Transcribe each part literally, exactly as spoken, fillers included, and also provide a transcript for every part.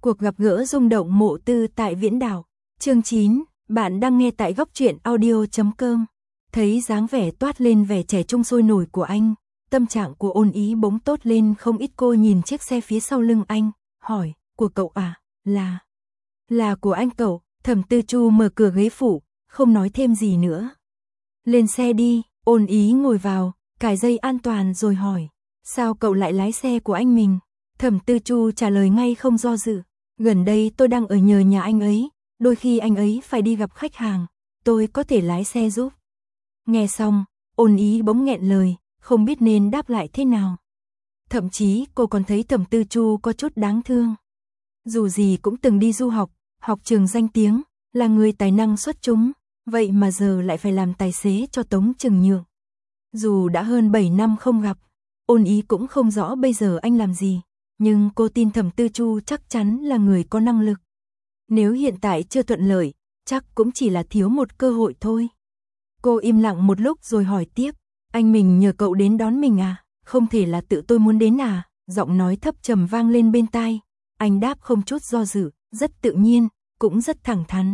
Cuộc gặp gỡ rung động Mộ Tư tại Viễn Đảo. Chương chín, bạn đang nghe tại góc truyện audio chấm com. Thấy dáng vẻ toát lên vẻ trẻ trung sôi nổi của anh, tâm trạng của Ôn Ý bỗng tốt lên không ít. Cô nhìn chiếc xe phía sau lưng anh, hỏi, của cậu à, là... Là của anh cậu. Thẩm Tư Chu mở cửa ghế phụ, không nói thêm gì nữa. Lên xe đi. Ôn Ý ngồi vào, cài dây an toàn rồi hỏi, sao cậu lại lái xe của anh mình? Thẩm Tư Chu trả lời ngay không do dự, gần đây tôi đang ở nhờ nhà anh ấy, đôi khi anh ấy phải đi gặp khách hàng, tôi có thể lái xe giúp. Nghe xong, Ôn Ý bỗng nghẹn lời, không biết nên đáp lại thế nào. Thậm chí cô còn thấy Thẩm Tư Chu có chút đáng thương. Dù gì cũng từng đi du học, học trường danh tiếng, là người tài năng xuất chúng, vậy mà giờ lại phải làm tài xế cho Tống Trừng Nhượng. Dù đã hơn bảy năm không gặp, Ôn Ý cũng không rõ bây giờ anh làm gì, nhưng cô tin Thẩm Tư Chu chắc chắn là người có năng lực. Nếu hiện tại chưa thuận lợi, chắc cũng chỉ là thiếu một cơ hội thôi. Cô im lặng một lúc rồi hỏi tiếp, anh mình nhờ cậu đến đón mình à? Không thể là tự tôi muốn đến à? Giọng nói thấp trầm vang lên bên tai. Anh đáp không chút do dự, rất tự nhiên, cũng rất thẳng thắn.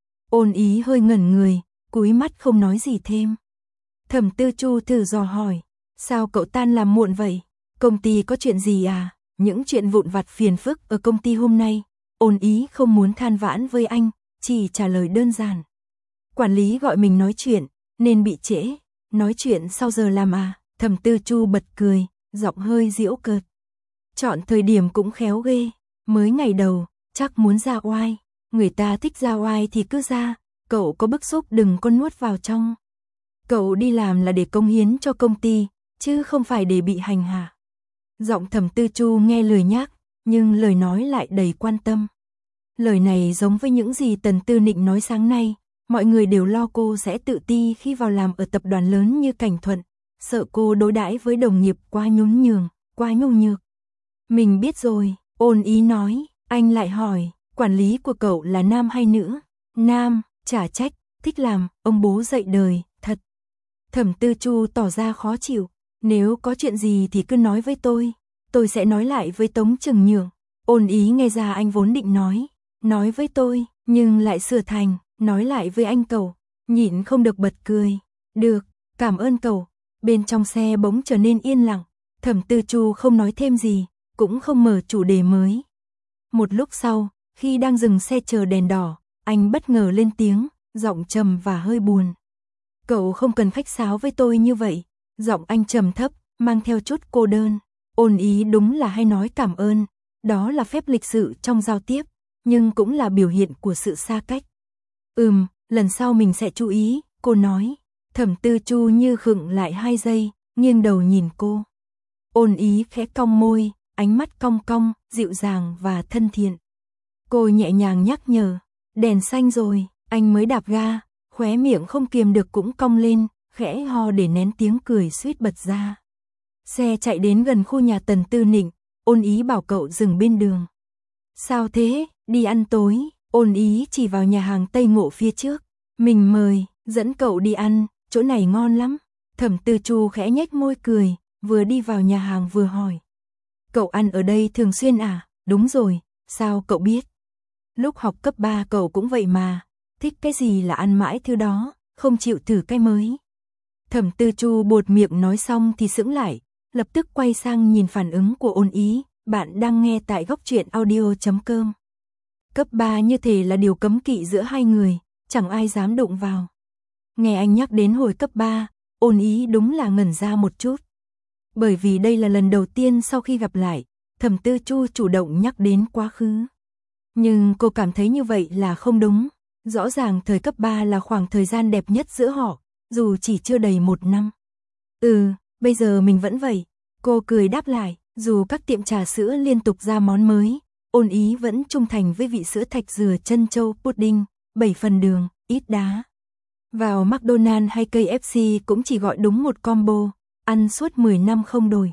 Ôn Ý hơi ngẩn người, cúi mắt không nói gì thêm. Thẩm Tư Chu thử dò hỏi, sao cậu tan làm muộn vậy? Công ty có chuyện gì à? Những chuyện vụn vặt phiền phức ở công ty hôm nay. Ôn Ý không muốn than vãn với anh, chỉ trả lời đơn giản. Quản lý gọi mình nói chuyện, nên bị trễ. Nói chuyện sau giờ làm à? Thẩm Tư Chu bật cười, giọng hơi giễu cợt. Chọn thời điểm cũng khéo ghê. Mới ngày đầu, chắc muốn ra oai. Người ta thích ra oai thì cứ ra, cậu có bức xúc đừng có nuốt vào trong. Cậu đi làm là để cống hiến cho công ty, chứ không phải để bị hành hạ. Giọng Thẩm Tư Chu nghe lười nhác, nhưng lời nói lại đầy quan tâm. Lời này giống với những gì Tần Tư Nịnh nói sáng nay, mọi người đều lo cô sẽ tự ti khi vào làm ở tập đoàn lớn như Cảnh Thuận, sợ cô đối đãi với đồng nghiệp quá nhún nhường, quá nhu nhược. Mình biết rồi, Ôn Ý nói. Anh lại hỏi, quản lý của cậu là nam hay nữ? Nam, chả trách, thích làm, ông bố dạy đời, thật. Thẩm Tư Chu tỏ ra khó chịu, nếu có chuyện gì thì cứ nói với tôi, tôi sẽ nói lại với Tống Trừng Nhượng. Ôn Ý nghe ra anh vốn định nói, nói với tôi, nhưng lại sửa thành, nói lại với anh cậu, nhịn không được bật cười. Được, cảm ơn cậu. Bên trong xe bỗng trở nên yên lặng, Thẩm Tư Chu không nói thêm gì, cũng không mở chủ đề mới. Một lúc sau, khi đang dừng xe chờ đèn đỏ, anh bất ngờ lên tiếng, giọng trầm và hơi buồn. Cậu không cần khách sáo với tôi như vậy. Giọng anh trầm thấp, mang theo chút cô đơn. Ôn Ý đúng là hay nói cảm ơn, đó là phép lịch sự trong giao tiếp, nhưng cũng là biểu hiện của sự xa cách. Ừm, lần sau mình sẽ chú ý, cô nói. Thẩm Tư Chu như khựng lại hai giây, nghiêng đầu nhìn cô. Ôn Ý khẽ cong môi, ánh mắt cong cong, dịu dàng và thân thiện. Cô nhẹ nhàng nhắc nhở, đèn xanh rồi. Anh mới đạp ga, khóe miệng không kiềm được cũng cong lên, khẽ ho để nén tiếng cười suýt bật ra. Xe chạy đến gần khu nhà Tần Tư Nịnh, Ôn Ý bảo cậu dừng bên đường. Sao thế, đi ăn tối? Ôn Ý chỉ vào nhà hàng Tây Ngộ phía trước. Mình mời, dẫn cậu đi ăn, chỗ này ngon lắm. Thẩm Tư Chu khẽ nhếch môi cười, vừa đi vào nhà hàng vừa hỏi. Cậu ăn ở đây thường xuyên à? Đúng rồi, sao cậu biết? Lúc học cấp ba cậu cũng vậy mà, thích cái gì là ăn mãi thứ đó, không chịu thử cái mới. Thẩm Tư Chu buột miệng nói xong thì sững lại, lập tức quay sang nhìn phản ứng của Ôn Ý. Bạn đang nghe tại góc truyện audio chấm com. Cấp ba như thế là điều cấm kỵ giữa hai người, chẳng ai dám đụng vào. Nghe anh nhắc đến hồi cấp ba, Ôn Ý đúng là ngẩn ra một chút. Bởi vì đây là lần đầu tiên sau khi gặp lại, Thẩm Tư Chu chủ động nhắc đến quá khứ. Nhưng cô cảm thấy như vậy là không đúng. Rõ ràng thời cấp ba là khoảng thời gian đẹp nhất giữa họ, dù chỉ chưa đầy một năm. Ừ, bây giờ mình vẫn vậy. Cô cười đáp lại, dù các tiệm trà sữa liên tục ra món mới, Ôn Ý vẫn trung thành với vị sữa thạch dừa trân châu pudding, bảy phần đường, ít đá. Vào McDonald's hay ca ép xê cũng chỉ gọi đúng một combo, ăn suốt mười năm không đổi.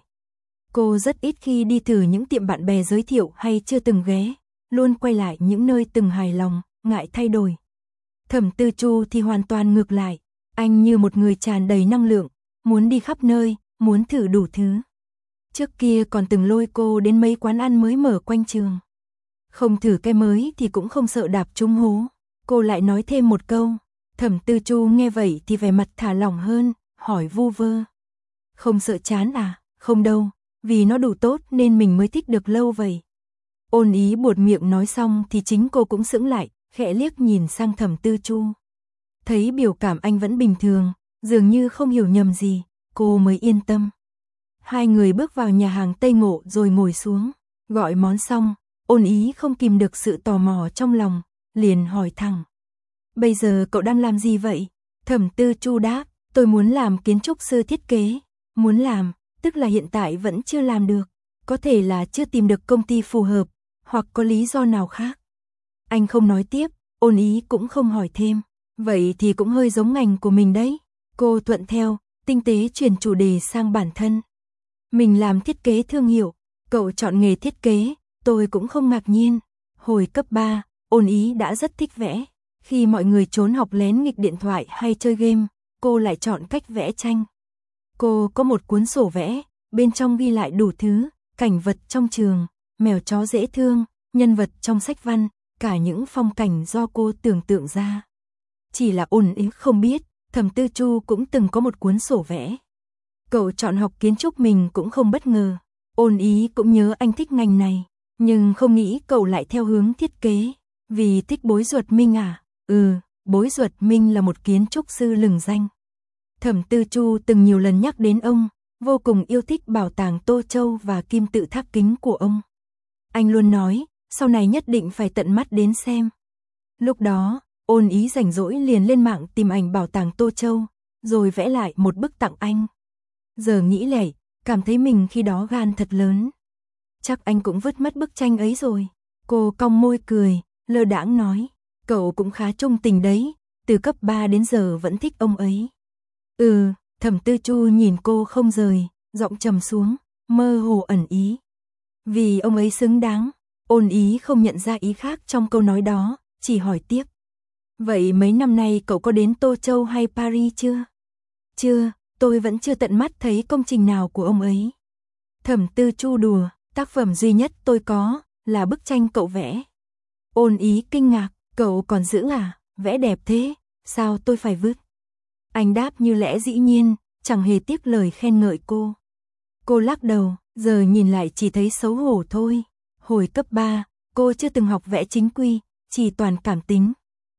Cô rất ít khi đi thử những tiệm bạn bè giới thiệu hay chưa từng ghé, luôn quay lại những nơi từng hài lòng, ngại thay đổi. Thẩm Tư Chu thì hoàn toàn ngược lại, anh như một người tràn đầy năng lượng, muốn đi khắp nơi, muốn thử đủ thứ. Trước kia còn từng lôi cô đến mấy quán ăn mới mở quanh trường. Không thử cái mới thì cũng không sợ đạp trúng hố. Cô lại nói thêm một câu. Thẩm Tư Chu nghe vậy thì vẻ mặt thả lỏng hơn, hỏi vu vơ. Không sợ chán à? Không đâu, vì nó đủ tốt nên mình mới thích được lâu vậy. Ôn Ý buột miệng nói xong thì chính cô cũng sững lại, khẽ liếc nhìn sang Thẩm Tư Chu. Thấy biểu cảm anh vẫn bình thường, dường như không hiểu nhầm gì, cô mới yên tâm. Hai người bước vào nhà hàng Tây Ngộ rồi ngồi xuống, gọi món xong, Ôn Ý không kìm được sự tò mò trong lòng, liền hỏi thẳng. Bây giờ cậu đang làm gì vậy? Thẩm Tư Chu đáp, tôi muốn làm kiến trúc sư thiết kế. Muốn làm, tức là hiện tại vẫn chưa làm được, có thể là chưa tìm được công ty phù hợp, hoặc có lý do nào khác. Anh không nói tiếp, Ôn Ý cũng không hỏi thêm. Vậy thì cũng hơi giống ngành của mình đấy. Cô thuận theo, tinh tế chuyển chủ đề sang bản thân. Mình làm thiết kế thương hiệu, cậu chọn nghề thiết kế, tôi cũng không ngạc nhiên. Hồi cấp ba, Ôn Ý đã rất thích vẽ. Khi mọi người trốn học lén nghịch điện thoại hay chơi game, cô lại chọn cách vẽ tranh. Cô có một cuốn sổ vẽ, bên trong ghi lại đủ thứ, cảnh vật trong trường, mèo chó dễ thương, nhân vật trong sách văn, cả những phong cảnh do cô tưởng tượng ra. Chỉ là Ôn Ý không biết, Thẩm Tư Chu cũng từng có một cuốn sổ vẽ. Cậu chọn học kiến trúc mình cũng không bất ngờ. Ôn Ý cũng nhớ anh thích ngành này, nhưng không nghĩ cậu lại theo hướng thiết kế. Vì thích Bối Duật Minh à? Ừ, Bối Duật Minh là một kiến trúc sư lừng danh. Thẩm Tư Chu từng nhiều lần nhắc đến ông, vô cùng yêu thích bảo tàng Tô Châu và kim tự tháp kính của ông. Anh luôn nói, sau này nhất định phải tận mắt đến xem. Lúc đó, Ôn Ý rảnh rỗi liền lên mạng tìm ảnh bảo tàng Tô Châu, rồi vẽ lại một bức tặng anh. Giờ nghĩ lại, cảm thấy mình khi đó gan thật lớn. Chắc anh cũng vứt mất bức tranh ấy rồi. Cô cong môi cười, lơ đãng nói, cậu cũng khá trung tình đấy, từ cấp ba đến giờ vẫn thích ông ấy. Ừ, Thẩm Tư Chu nhìn cô không rời, giọng trầm xuống, mơ hồ ẩn ý. Vì ông ấy xứng đáng. Ôn Ý không nhận ra ý khác trong câu nói đó, chỉ hỏi tiếp. Vậy mấy năm nay cậu có đến Tô Châu hay Paris chưa? Chưa, tôi vẫn chưa tận mắt thấy công trình nào của ông ấy. Thẩm Tư Chu đùa, tác phẩm duy nhất tôi có, là bức tranh cậu vẽ. Ôn Ý kinh ngạc, cậu còn giữ à, vẽ đẹp thế, sao tôi phải vứt? Anh đáp như lẽ dĩ nhiên, chẳng hề tiếc lời khen ngợi cô. Cô lắc đầu, giờ nhìn lại chỉ thấy xấu hổ thôi. Hồi cấp ba, cô chưa từng học vẽ chính quy, chỉ toàn cảm tính.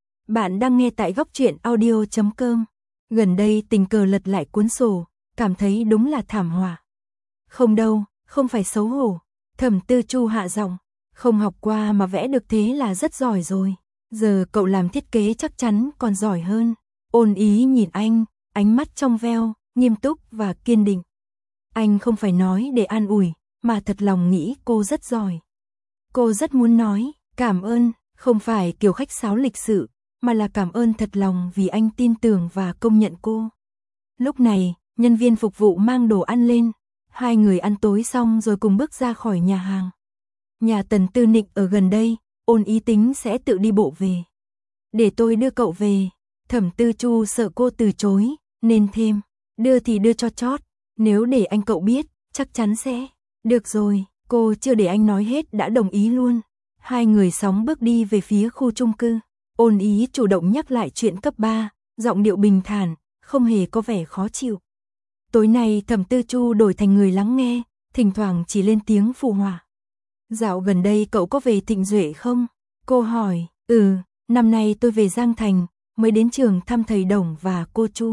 Bạn đang nghe tại góc truyện audio chấm com. Gần đây tình cờ lật lại cuốn sổ, cảm thấy đúng là thảm họa. Không đâu, không phải xấu hổ. Thẩm Tư Chu hạ giọng, không học qua mà vẽ được thế là rất giỏi rồi. Giờ cậu làm thiết kế chắc chắn còn giỏi hơn. Ôn Ý nhìn anh, ánh mắt trong veo, nghiêm túc và kiên định. Anh không phải nói để an ủi, mà thật lòng nghĩ cô rất giỏi. Cô rất muốn nói, cảm ơn, không phải kiểu khách sáo lịch sự, mà là cảm ơn thật lòng vì anh tin tưởng và công nhận cô. Lúc này, nhân viên phục vụ mang đồ ăn lên, hai người ăn tối xong rồi cùng bước ra khỏi nhà hàng. Nhà Tần Tư Nịnh ở gần đây, Ôn Ý tính sẽ tự đi bộ về. Để tôi đưa cậu về. Thẩm Tư Chu sợ cô từ chối, nên thêm, đưa thì đưa cho chót, nếu để anh cậu biết, chắc chắn sẽ. Được rồi, cô chưa để anh nói hết đã đồng ý luôn. Hai người sóng bước đi về phía khu chung cư. Ôn Ý chủ động nhắc lại chuyện cấp ba, giọng điệu bình thản, không hề có vẻ khó chịu. Tối nay Thẩm Tư Chu đổi thành người lắng nghe, thỉnh thoảng chỉ lên tiếng phụ họa. Dạo gần đây cậu có về Thịnh Duệ không? Cô hỏi, ừ, năm nay tôi về Giang Thành, mới đến trường thăm thầy Đồng và cô Chu.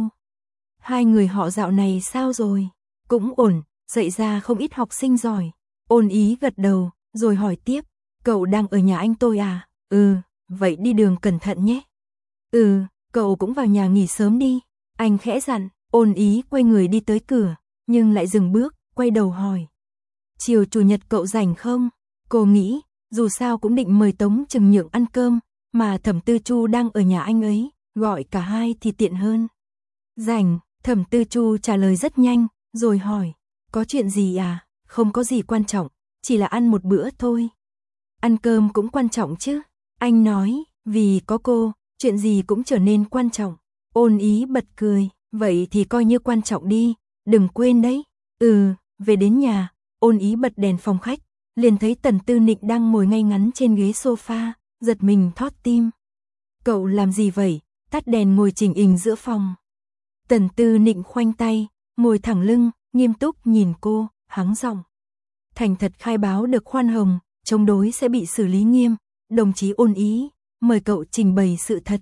Hai người họ dạo này sao rồi? Cũng ổn, dạy ra không ít học sinh giỏi. Ôn Ý gật đầu, rồi hỏi tiếp, cậu đang ở nhà anh tôi à? Ừ, vậy đi đường cẩn thận nhé. Ừ, cậu cũng vào nhà nghỉ sớm đi. Anh khẽ dặn. Ôn Ý quay người đi tới cửa, nhưng lại dừng bước, quay đầu hỏi. Chiều chủ nhật cậu rảnh không? Cô nghĩ, dù sao cũng định mời Tống Trừng Nhượng ăn cơm, mà Thẩm Tư Chu đang ở nhà anh ấy, gọi cả hai thì tiện hơn. Rảnh, Thẩm Tư Chu trả lời rất nhanh, rồi hỏi, có chuyện gì à? Không có gì quan trọng, chỉ là ăn một bữa thôi. Ăn cơm cũng quan trọng chứ? Anh nói, vì có cô, chuyện gì cũng trở nên quan trọng. Ôn Ý bật cười, vậy thì coi như quan trọng đi, đừng quên đấy. Ừ, về đến nhà, Ôn Ý bật đèn phòng khách, liền thấy Tần Tư Nịnh đang ngồi ngay ngắn trên ghế sofa, giật mình thót tim. Cậu làm gì vậy? Tắt đèn ngồi chỉnh hình giữa phòng. Tần Tư Nịnh khoanh tay, ngồi thẳng lưng, nghiêm túc nhìn cô, hắng giọng. Thành thật khai báo được khoan hồng, chống đối sẽ bị xử lý nghiêm. Đồng chí Ôn Ý, mời cậu trình bày sự thật.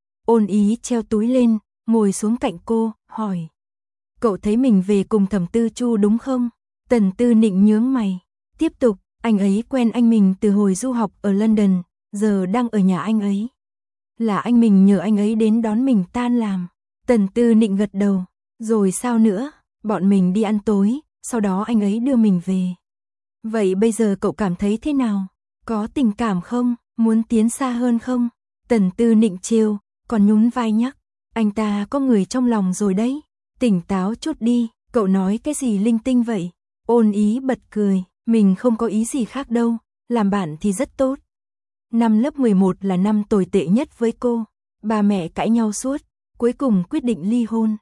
Ôn Ý treo túi lên, ngồi xuống cạnh cô, hỏi. Cậu thấy mình về cùng Thẩm Tư Chu đúng không? Tần Tư Nịnh nhướng mày. Tiếp tục, anh ấy quen anh mình từ hồi du học ở London, giờ đang ở nhà anh ấy. Là anh mình nhờ anh ấy đến đón mình tan làm. Tần Tư Nịnh gật đầu. Rồi sao nữa? Bọn mình đi ăn tối, sau đó anh ấy đưa mình về. Vậy bây giờ cậu cảm thấy thế nào? Có tình cảm không? Muốn tiến xa hơn không? Tần Tư Nịnh trêu, còn nhún vai nhắc. Anh ta có người trong lòng rồi đấy. Tỉnh táo chút đi, cậu nói cái gì linh tinh vậy? Ôn Ý bật cười, mình không có ý gì khác đâu, làm bạn thì rất tốt. Năm lớp mười một là năm tồi tệ nhất với cô. Ba mẹ cãi nhau suốt, cuối cùng quyết định ly hôn.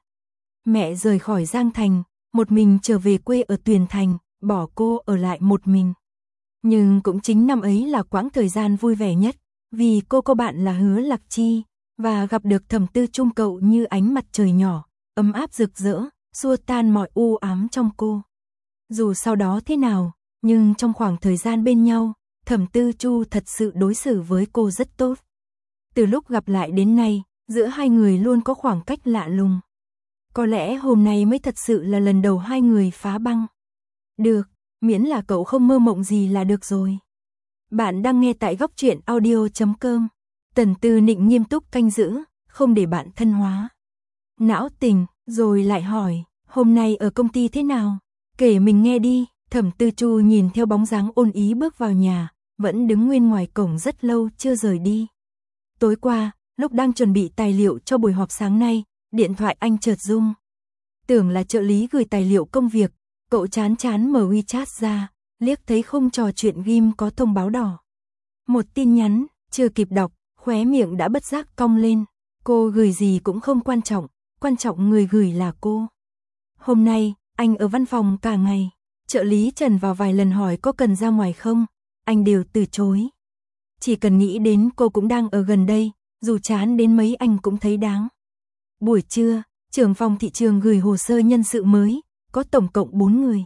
Mẹ rời khỏi Giang Thành, một mình trở về quê ở Tuyền Thành, bỏ cô ở lại một mình. Nhưng cũng chính năm ấy là quãng thời gian vui vẻ nhất, vì cô có bạn là Hứa Lạc Chi, và gặp được Thẩm Tư Trung cậu như ánh mặt trời nhỏ, ấm áp rực rỡ, xua tan mọi u ám trong cô. Dù sau đó thế nào, nhưng trong khoảng thời gian bên nhau, Thẩm Tư Chu thật sự đối xử với cô rất tốt. Từ lúc gặp lại đến nay, giữa hai người luôn có khoảng cách lạ lùng. Có lẽ hôm nay mới thật sự là lần đầu hai người phá băng. Được, miễn là cậu không mơ mộng gì là được rồi. Bạn đang nghe tại góc truyện audio chấm com. Tần Tư Nịnh nghiêm túc canh giữ, không để bạn thân hóa. Não tình, rồi lại hỏi, hôm nay ở công ty thế nào? Kể mình nghe đi. Thẩm Tư Chu nhìn theo bóng dáng Ôn Ý bước vào nhà, vẫn đứng nguyên ngoài cổng rất lâu chưa rời đi. Tối qua, lúc đang chuẩn bị tài liệu cho buổi họp sáng nay, điện thoại anh chợt rung. Tưởng là trợ lý gửi tài liệu công việc, cậu chán chán mở WeChat ra, liếc thấy khung trò chuyện ghim có thông báo đỏ. Một tin nhắn, chưa kịp đọc, khóe miệng đã bất giác cong lên. Cô gửi gì cũng không quan trọng, quan trọng người gửi là cô. Hôm nay, anh ở văn phòng cả ngày. Trợ lý Trần vào vài lần hỏi có cần ra ngoài không, anh đều từ chối. Chỉ cần nghĩ đến cô cũng đang ở gần đây, dù chán đến mấy anh cũng thấy đáng. Buổi trưa, trưởng phòng thị trường gửi hồ sơ nhân sự mới, có tổng cộng bốn người.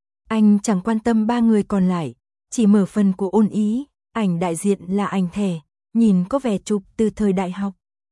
Anh chẳng quan tâm ba người còn lại, chỉ mở phần của Ôn Ý, ảnh đại diện là ảnh thẻ, nhìn có vẻ chụp từ thời đại học.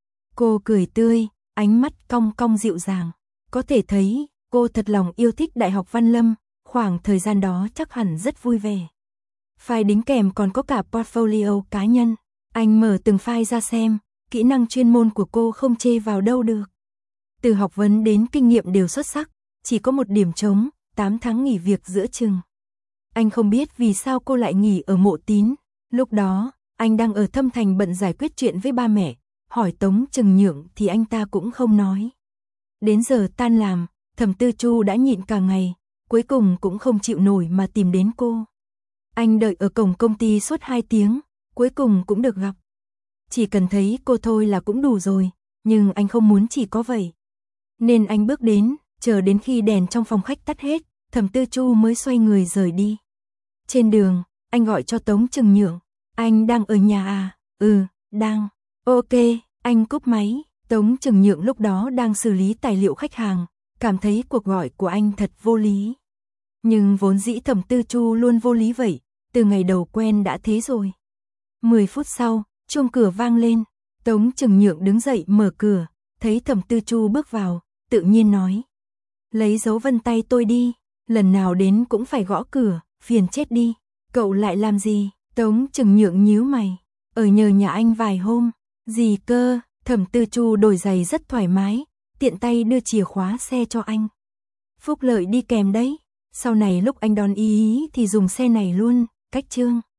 Cô cười tươi, ánh mắt cong cong dịu dàng, có thể thấy cô thật lòng yêu thích Đại học Văn Lâm, khoảng thời gian đó chắc hẳn rất vui vẻ. File đính kèm còn có cả portfolio cá nhân, anh mở từng file ra xem, kỹ năng chuyên môn của cô không chê vào đâu được. Từ học vấn đến kinh nghiệm đều xuất sắc, chỉ có một điểm trống, tám tháng nghỉ việc giữa chừng. Anh không biết vì sao cô lại nghỉ ở Mộ Tín, lúc đó, anh đang ở Thâm Thành bận giải quyết chuyện với ba mẹ, hỏi Tống Trừng Nhượng thì anh ta cũng không nói. Đến giờ tan làm, Thẩm Tư Chu đã nhịn cả ngày, cuối cùng cũng không chịu nổi mà tìm đến cô. Anh đợi ở cổng công ty suốt hai tiếng, cuối cùng cũng được gặp. Chỉ cần thấy cô thôi là cũng đủ rồi, nhưng anh không muốn chỉ có vậy. Nên anh bước đến, chờ đến khi đèn trong phòng khách tắt hết, Thẩm Tư Chu mới xoay người rời đi. Trên đường, anh gọi cho Tống Trừng Nhượng. Anh đang ở nhà à? Ừ, đang. Ok, anh cúp máy. Tống Trừng Nhượng lúc đó đang xử lý tài liệu khách hàng, cảm thấy cuộc gọi của anh thật vô lý. Nhưng vốn dĩ Thẩm Tư Chu luôn vô lý vậy, từ ngày đầu quen đã thế rồi. Mười phút sau, chuông cửa vang lên, Tống Trừng Nhượng đứng dậy mở cửa, thấy Thẩm Tư Chu bước vào, tự nhiên nói. Lấy dấu vân tay tôi đi, lần nào đến cũng phải gõ cửa, phiền chết đi. Cậu lại làm gì? Tống Trừng Nhượng nhíu mày. Ở nhờ nhà anh vài hôm. Gì cơ? Thẩm Tư Chu đổi giày rất thoải mái, tiện tay đưa chìa khóa xe cho anh. Phúc lợi đi kèm đấy, sau này lúc anh đón Ý Ý thì dùng xe này luôn, cách trương.